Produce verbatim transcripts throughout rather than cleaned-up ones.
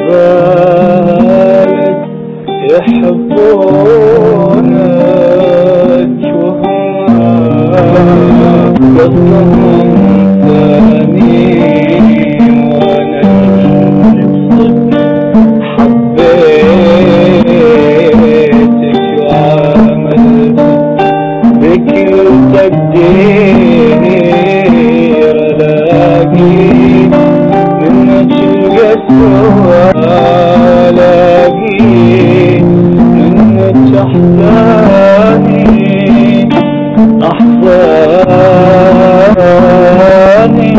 بالك يحبونك وهم قصدهم ثاني، وانا بصدق حبيتك وعملت بكل تقدير، الاقي منك القسوة، الاقي منك احزاني احزاني.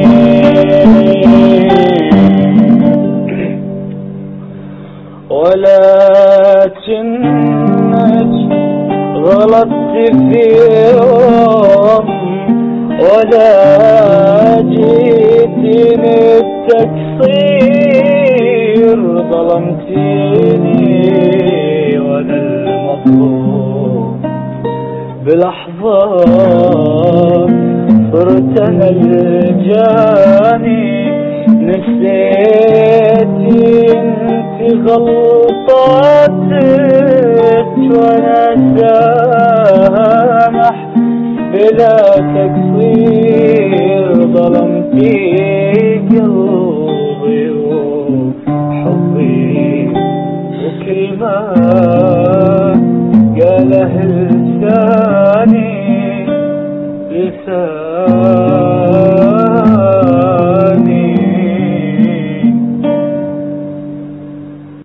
ولكنك غلطت في يوم، ولا جيتني التقصير، ظلمتيني وانا المظلوم بلحظة، صرت انا الجاني. نسيتي انت غلطاتك وانا سامح بلا تقصير، ظلمتي قلبي وحبي وكل ما